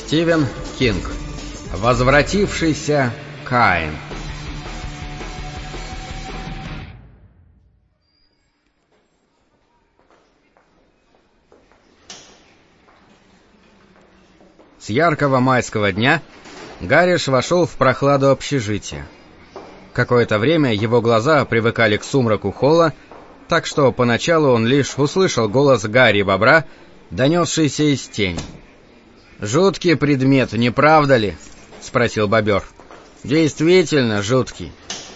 Стивен Кинг. Возвратившийся Каин. С яркого майского дня Гарриш вошел в прохладу общежития. Какое-то время его глаза привыкали к сумраку холла, так что поначалу он лишь услышал голос Гарри Бобра, донесшийся из тени. «Жуткий предмет, не правда ли?» — спросил бобер. «Действительно жуткий».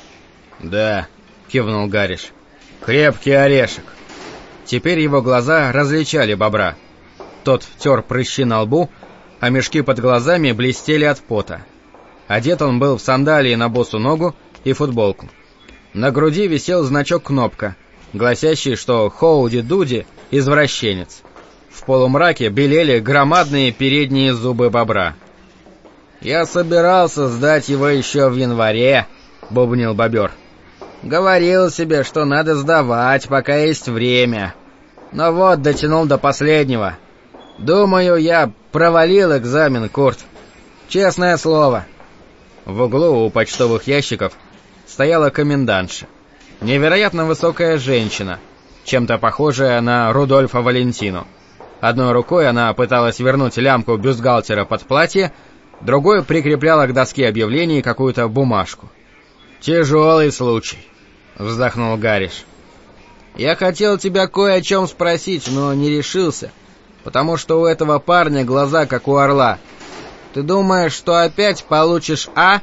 «Да», — кивнул Гарриш. «Крепкий орешек». Теперь его глаза различали бобра. Тот тер прыщи на лбу, а мешки под глазами блестели от пота. Одет он был в сандалии на босу ногу и футболку. На груди висел значок-кнопка, гласящий, что Хоуди-Дуди — извращенец. В полумраке белели громадные передние зубы бобра. «Я собирался сдать его еще в январе», — бубнил бобер. «Говорил себе, что надо сдавать, пока есть время. Но вот дотянул до последнего. Думаю, я провалил экзамен, Курт. Честное слово». В углу у почтовых ящиков стояла комендантша. Невероятно высокая женщина, чем-то похожая на Рудольфа Валентину. Одной рукой она пыталась вернуть лямку бюстгальтера под платье, другой прикрепляла к доске объявлений какую-то бумажку. «Тяжелый случай», — вздохнул Гарриш. «Я хотел тебя кое о чем спросить, но не решился, потому что у этого парня глаза как у орла. Ты думаешь, что опять получишь А?»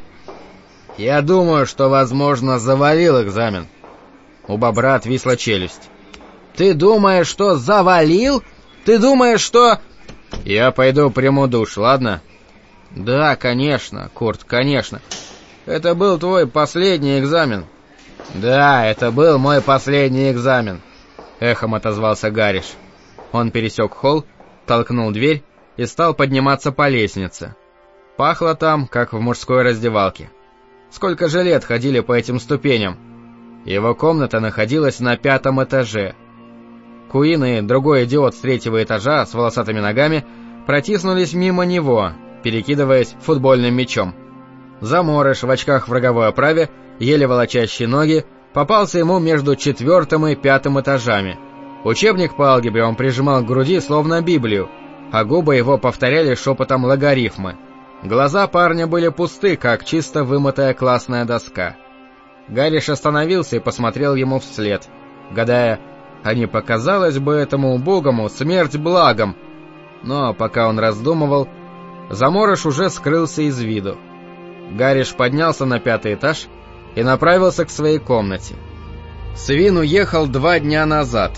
«Я думаю, что, возможно, завалил экзамен». У бобра отвисла челюсть. «Ты думаешь, что завалил? Ты думаешь, что...» «Я пойду приму душ, ладно?» «Да, конечно, Курт, конечно. Это был твой последний экзамен». «Да, это был мой последний экзамен», — эхом отозвался Гарриш. Он пересек холл, толкнул дверь и стал подниматься по лестнице. Пахло там, как в мужской раздевалке. Сколько же лет ходили по этим ступеням? Его комната находилась на 5-м этаже. Куин и другой идиот с 3-го этажа с волосатыми ногами протиснулись мимо него, перекидываясь футбольным мячом. Заморыш в очках в роговой оправе, еле волочащий ноги, попался ему между 4-м и 5-м этажами. Учебник по алгебре он прижимал к груди, словно Библию, а губы его повторяли шепотом логарифмы. Глаза парня были пусты, как чисто вымытая классная доска. Гарриш остановился и посмотрел ему вслед, гадая, а не показалось бы этому убогому смерть благом. Но пока он раздумывал, заморыш уже скрылся из виду. Гарриш поднялся на 5-й этаж и направился к своей комнате. Свин уехал 2 дня назад.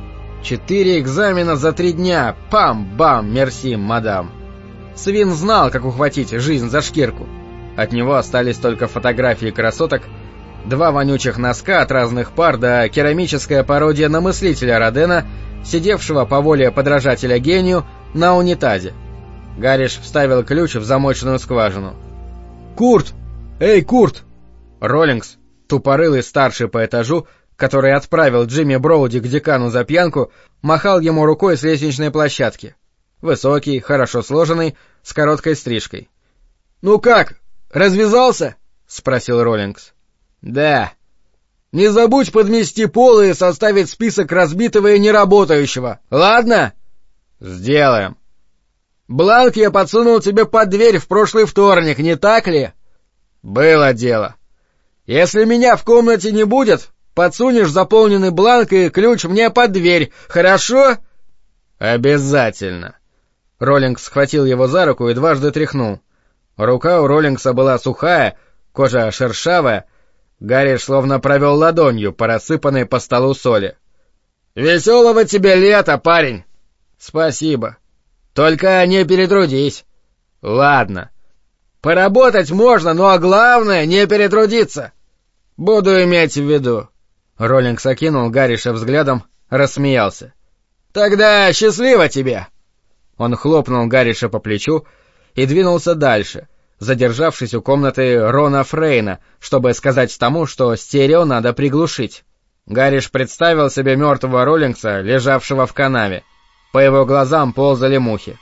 4 экзамена за 3 дня. Пам-бам, мерси, мадам. Свин знал, как ухватить жизнь за шкирку. От него остались только фотографии красоток, 2 вонючих носка от разных пар да керамическая пародия на мыслителя Родена, сидевшего по воле подражателя гению на унитазе. Гарриш вставил ключ в замочную скважину. «Курт! Эй, Курт!» Роллингс, тупорылый старший по этажу, который отправил Джимми Броуди к декану за пьянку, махал ему рукой с лестничной площадки. Высокий, хорошо сложенный, с короткой стрижкой. «Ну как, развязался?» — спросил Роллингс. «Да». «Не забудь подмести полы и составить список разбитого и неработающего, ладно?» «Сделаем». «Бланк я подсунул тебе под дверь в прошлый вторник, не так ли?» «Было дело». «Если меня в комнате не будет, подсунешь заполненный бланк и ключ мне под дверь, хорошо?» «Обязательно». Роллингс схватил его за руку и дважды тряхнул. Рука у Роллингса была сухая, кожа шершавая. Гарриш словно провел ладонью по рассыпанной по столу соли. «Веселого тебе лета, парень!» «Спасибо. Только не перетрудись». «Ладно. Поработать можно, но главное не перетрудиться». «Буду иметь в виду». Роллингс окинул Гарриша взглядом, рассмеялся. «Тогда счастливо тебе!» Он хлопнул Гарриша по плечу и двинулся дальше, задержавшись у комнаты Рона Фрейна, чтобы сказать тому, что стерео надо приглушить. Гарриш представил себе мертвого Роллингса, лежавшего в канаве. По его глазам ползали мухи.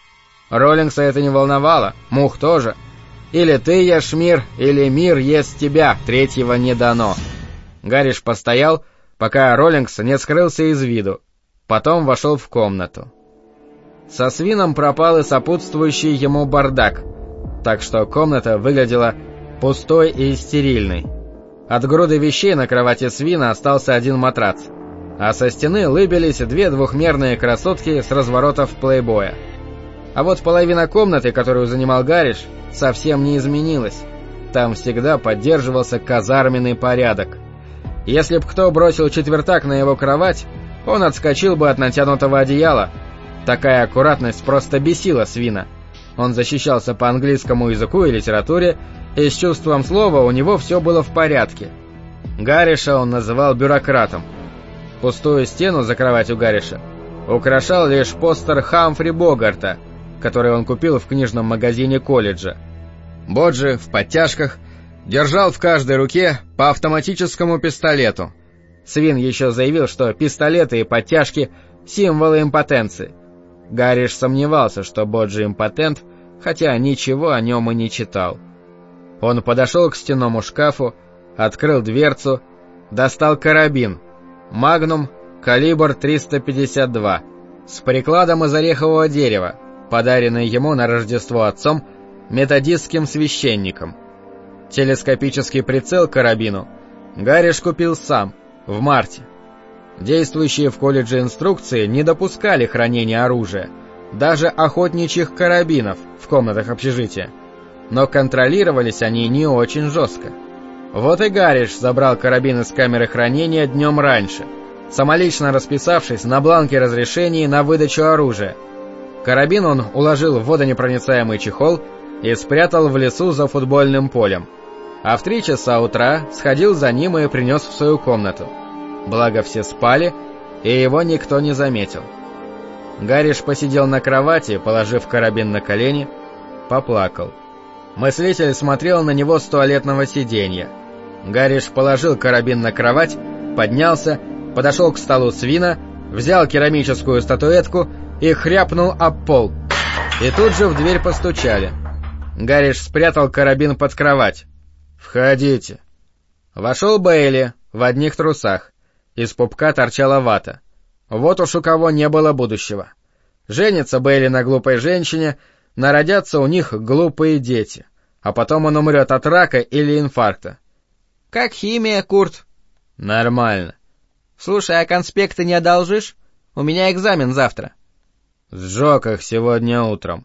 Роллингса это не волновало, мух тоже. Или ты ешь мир, или мир ест тебя, третьего не дано. Гарриш постоял, пока Роллингс не скрылся из виду. Потом вошел в комнату. Со свином пропал и сопутствующий ему бардак, так что комната выглядела пустой и стерильной. От груды вещей на кровати свина остался один матрац, а со стены лыбились две двухмерные красотки с разворотов плейбоя. А вот половина комнаты, которую занимал Гарриш, совсем не изменилась. Там всегда поддерживался казарменный порядок. Если б кто бросил четвертак на его кровать, он отскочил бы от натянутого одеяла. Такая аккуратность просто бесила свина. Он защищался по английскому языку и литературе, и с чувством слова у него все было в порядке. Гарриша он называл бюрократом. Пустую стену за кроватью Гарриша украшал лишь постер Хамфри Богарта, который он купил в книжном магазине колледжа. Боджи в подтяжках держал в каждой руке по автоматическому пистолету. Свин еще заявил, что пистолеты и подтяжки — символы импотенции. Гарриш сомневался, что Боджи импотент, хотя ничего о нем и не читал. Он подошел к стенному шкафу, открыл дверцу, достал карабин «Магнум» калибр 352 с прикладом из орехового дерева, подаренный ему на Рождество отцом методистским священником. Телескопический прицел к карабину Гарриш купил сам, в марте. Действующие в колледже инструкции не допускали хранения оружия, даже охотничьих карабинов в комнатах общежития, но контролировались они не очень жестко. Вот и Гарриш забрал карабин из камеры хранения днем раньше, самолично расписавшись на бланке разрешений на выдачу оружия. Карабин он уложил в водонепроницаемый чехол и спрятал в лесу за футбольным полем, а в 3 часа утра сходил за ним и принес в свою комнату. Благо все спали, и его никто не заметил. Гарриш посидел на кровати, положив карабин на колени, поплакал. Мыслитель смотрел на него с туалетного сиденья. Гарриш положил карабин на кровать, поднялся, подошел к столу свина, взял керамическую статуэтку и хряпнул об пол. И тут же в дверь постучали. Гарриш спрятал карабин под кровать. «Входите». Вошел Бейли в одних трусах. Из пупка торчала вата. Вот уж у кого не было будущего. Женится Бейли на глупой женщине, народятся у них глупые дети, а потом он умрет от рака или инфаркта. «Как химия, Курт?» «Нормально». «Слушай, а конспекты не одолжишь? У меня экзамен завтра». «Сжег их сегодня утром».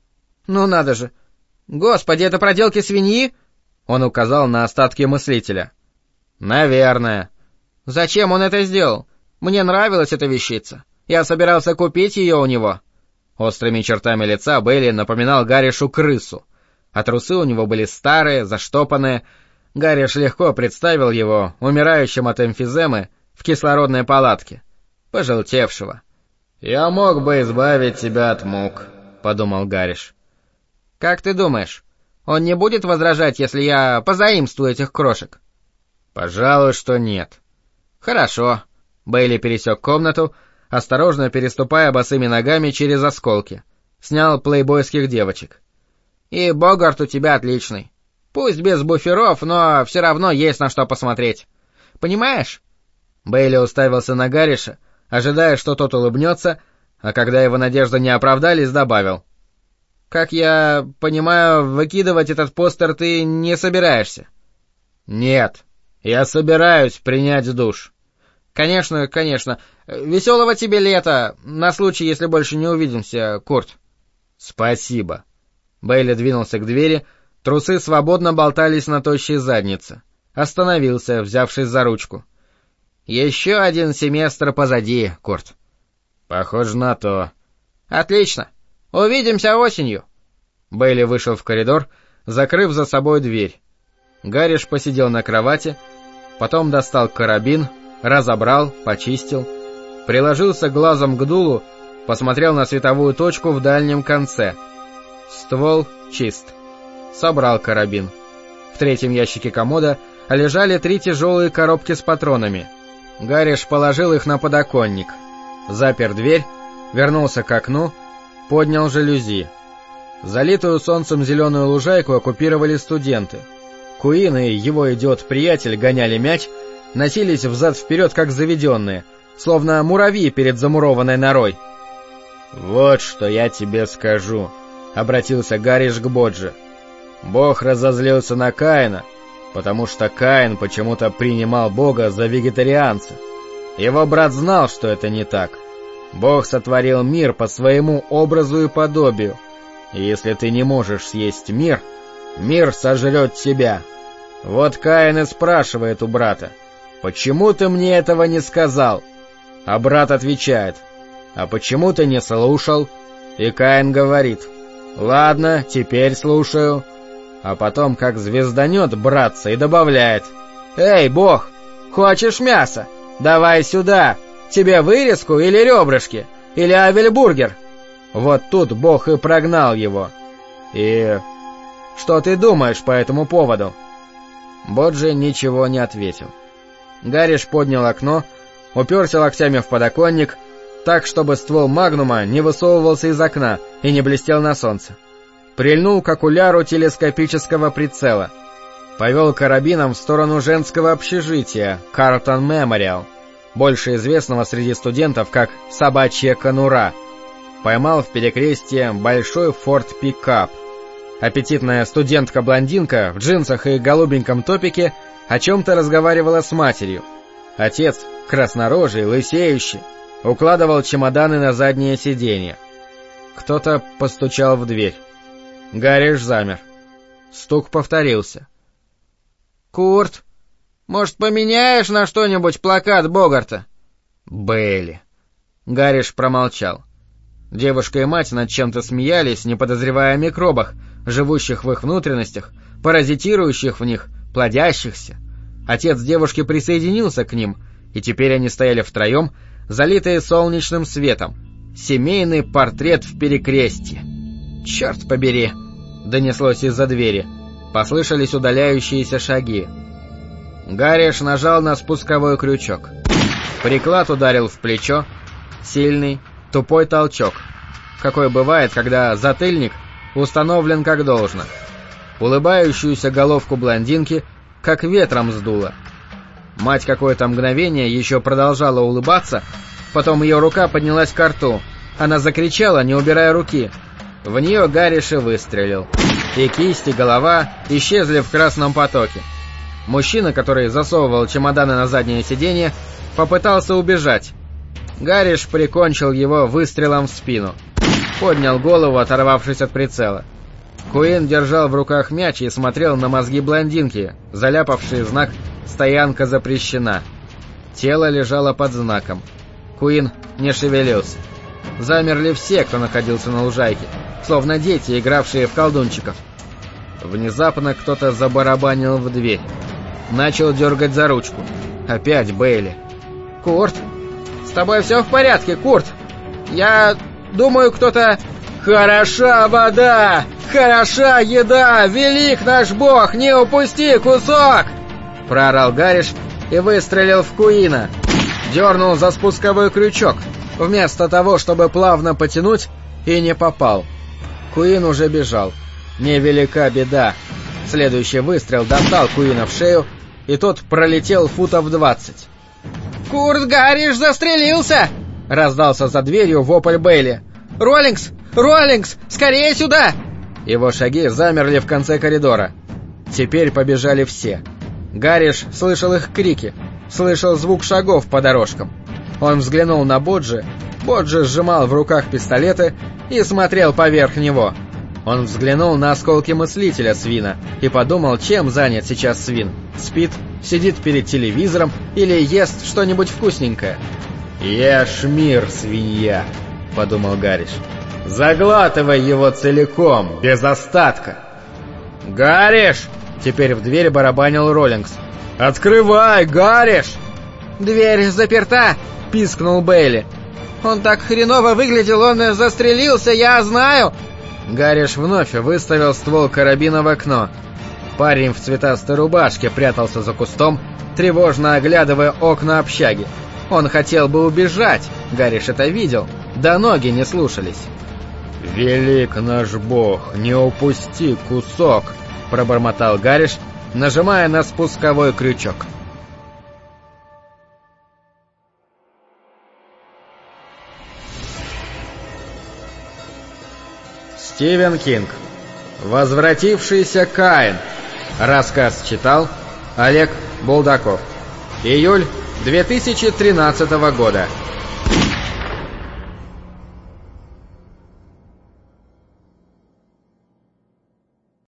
«Ну надо же! Господи, это проделки свиньи?» Он указал на остатки мыслителя. «Наверное». «Зачем он это сделал? Мне нравилась эта вещица. Я собирался купить ее у него». Острыми чертами лица Бейли напоминал Гарришу крысу, а трусы у него были старые, заштопанные. Гарриш легко представил его умирающим от эмфиземы в кислородной палатке, пожелтевшего. «Я мог бы избавить тебя от мук», — подумал Гарриш. «Как ты думаешь, он не будет возражать, если я позаимствую этих крошек?» «Пожалуй, что нет». «Хорошо». Бейли пересек комнату, осторожно переступая босыми ногами через осколки. Снял плейбойских девочек. «И Богарт у тебя отличный. Пусть без буферов, но все равно есть на что посмотреть. Понимаешь?» Бейли уставился на Гарриша, ожидая, что тот улыбнется, а когда его надежды не оправдались, добавил. «Как я понимаю, выкидывать этот постер ты не собираешься?» «Нет, я собираюсь принять душ». «Конечно, конечно. Веселого тебе лета, на случай, если больше не увидимся, Курт». «Спасибо». Бейли двинулся к двери, трусы свободно болтались на тощей заднице. Остановился, взявшись за ручку. «Еще один семестр позади, Курт». «Похоже на то». «Отлично. Увидимся осенью». Бейли вышел в коридор, закрыв за собой дверь. Гарриш посидел на кровати, потом достал карабин, разобрал, почистил, приложился глазом к дулу, посмотрел на световую точку в дальнем конце. Ствол чист. Собрал карабин. В 3-м ящике комода лежали 3 тяжелые коробки с патронами. Гарриш положил их на подоконник. Запер дверь, вернулся к окну, поднял жалюзи. Залитую солнцем зеленую лужайку оккупировали студенты. Куин и его идиот-приятель гоняли мяч, носились взад-вперед как заведенные, словно муравьи перед замурованной норой. «Вот что я тебе скажу», — обратился Гарриш к Боджи. «Бог разозлился на Каина, потому что Каин почему-то принимал Бога за вегетарианца. Его брат знал, что это не так. Бог сотворил мир по своему образу и подобию, и если ты не можешь съесть мир, мир сожрет тебя. Вот Каин и спрашивает у брата: «Почему ты мне этого не сказал?» А брат отвечает: «А почему ты не слушал?» И Каин говорит: «Ладно, теперь слушаю». А потом как звезданет братца и добавляет: «Эй, Бог, хочешь мясо? Давай сюда. Тебе вырезку или ребрышки? Или авельбургер?» Вот тут Бог и прогнал его. И что ты думаешь по этому поводу? Боджи ничего не ответил. Гарриш поднял окно, уперся локтями в подоконник, так, чтобы ствол магнума не высовывался из окна и не блестел на солнце. Прильнул к окуляру телескопического прицела. Повел карабином в сторону женского общежития Картон Мемориал, больше известного среди студентов как «Собачья конура». Поймал в перекрестье большой форт-пикап. Аппетитная студентка-блондинка в джинсах и голубеньком топике о чем-то разговаривала с матерью. Отец, краснорожий, лысеющий, укладывал чемоданы на заднее сиденье. Кто-то постучал в дверь. Гарриш замер. Стук повторился. «Курт, может, поменяешь на что-нибудь плакат Богарта?» «Бейли». Гарриш промолчал. Девушка и мать над чем-то смеялись, не подозревая о микробах, живущих в их внутренностях, паразитирующих в них, плодящихся. Отец девушки присоединился к ним, и теперь они стояли втроем, залитые солнечным светом. Семейный портрет в перекрестье. «Черт побери!» — донеслось из-за двери. Послышались удаляющиеся шаги. Гарриш нажал на спусковой крючок. Приклад ударил в плечо. Сильный, тупой толчок, какой бывает, когда затыльник установлен как должно. Улыбающуюся головку блондинки как ветром сдуло. Мать какое-то мгновение еще продолжала улыбаться, потом ее рука поднялась к рту. Она закричала, не убирая руки. В нее Гарриш и выстрелил. И кисть, и голова исчезли в красном потоке. Мужчина, который засовывал чемоданы на заднее сиденье, попытался убежать. Гарриш прикончил его выстрелом в спину. Поднял голову, оторвавшись от прицела. Куин держал в руках мяч и смотрел на мозги блондинки, заляпавшие знак «Стоянка запрещена». Тело лежало под знаком. Куин не шевелился. Замерли все, кто находился на лужайке, словно дети, игравшие в колдунчиков. Внезапно кто-то забарабанил в дверь. Начал дергать за ручку. Опять Бейли. «Курт, с тобой все в порядке, Курт? Я думаю, кто-то...» «Хороша вода! Хороша еда! Велик наш Бог! Не упусти кусок!» Проорал Гарриш и выстрелил в Куина. Дернул за спусковой крючок, вместо того, чтобы плавно потянуть, и не попал. Куин уже бежал. Невелика беда. Следующий выстрел достал Куина в шею, и тот пролетел футов 20. «Курт Гарриш застрелился!» — раздался за дверью вопль Бейли. «Роллингс! Роллингс! Скорее сюда!» Его шаги замерли в конце коридора. Теперь побежали все. Гарриш слышал их крики, слышал звук шагов по дорожкам. Он взглянул на Боджи. Боджи сжимал в руках пистолеты и смотрел поверх него. Он взглянул на осколки мыслителя свина и подумал, чем занят сейчас свин. Спит, сидит перед телевизором или ест что-нибудь вкусненькое. «Ешь мир, свинья», — подумал Гарриш. «Заглатывай его целиком, без остатка». «Гарриш!» — теперь в дверь барабанил Роллингс. «Открывай, Гарриш!» «Дверь заперта!» — пискнул Бейли. «Он так хреново выглядел, он застрелился, я знаю!» Гарриш вновь выставил ствол карабина в окно. Парень в цветастой рубашке прятался за кустом, тревожно оглядывая окна общаги. Он хотел бы убежать, Гарриш это видел, да ноги не слушались. «Велик наш Бог, не упусти кусок!» — пробормотал Гариш, нажимая на спусковой крючок. Стивен Кинг. «Возвратившийся Каин». Рассказ читал Олег Булдаков. Июль 2013 года.